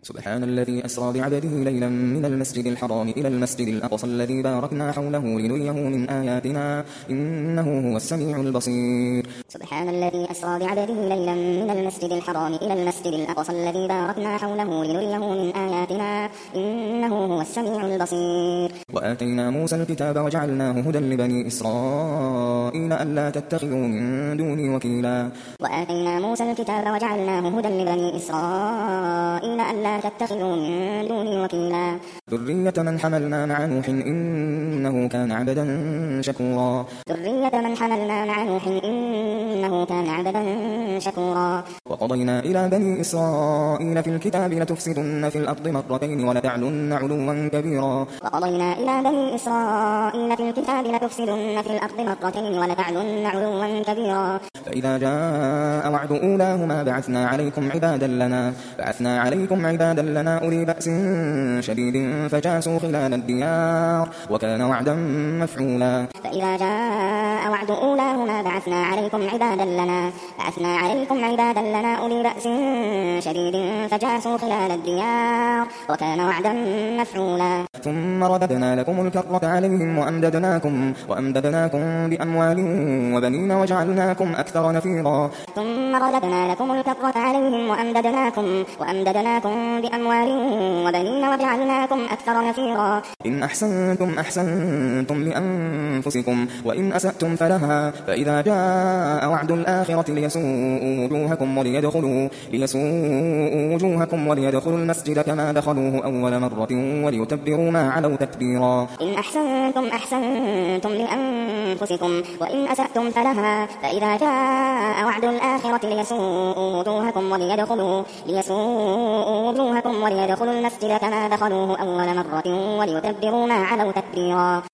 سبحان الذي أسرى بعبده ليلا من المسجد الحرام إلى المسجد الأقصى الذي باركنا حوله لنريه من آياتنا إنه هو السميع البصير. سبحان الذي أسرى بعبده ليلا من المسجد الحرام إلى المسجد الأقصى الذي باركنا حوله لنريه من آياتنا إنه هو السميع البصير. وآتينا موسى الكتاب وجعلناه هدى لبني إسرائيل ألا تتخذوا من دوني وكيلا. وآتينا موسى الكتاب وجعلناه هدى لبني إسرائيل ألا تتخذوا من دوني وكيلا. ذرية من حملنا مع نوح إنه كان عبدا شكورا. ذرية من حملنا مع نوح إنه كان عبدا شكورا. وقضينا إلى بني إسرائيل في الكتاب لتفسدن في الأرض مرتين ولتعلن علوا كبيرا. وقضينا إلى بني إسرائيل في الكتاب لتفسدن في الأرض مرتين ولتعلن علوا كبيرا. فإذا جاء وعد أولاهما بعثنا عليكم عبادا لنا أولي بأس شديد فجاسوا خلال الديار وكان وعدا مفعولا. فإذا جاء وعد أولاهما بعثنا عليكم عبادا لنا أولي بأس شديد فجاسوا خلال الديار وكان وعدا مفعولا. ثم رددنا لكم الكرة عليهم وأمددناكم بأموال وبنين وجعلناكم أكثر نفيرا. ثم رددنا لكم الكرة عليهم وأمددناكم بأموال وبنين وجعلناكم أكثر نفيرا. إن أحسنتم لأنفسكم وإن أسأتم فلها. فإذا جاء وعد الآخرة ليسوءوا وجوهكم وليدخلوا المسجد كما دخلوه أول مرة وليتبروا ما علوا تتبيرا. إن أحسنتم لأنفسكم وإن أسأتم فلها. فإذا جاء وعد الآخرة ليسوءوا وجوهكم وليدخلوا المسجد كما دخلوه أول مرة وليتبروا ما علوا تتبيرا.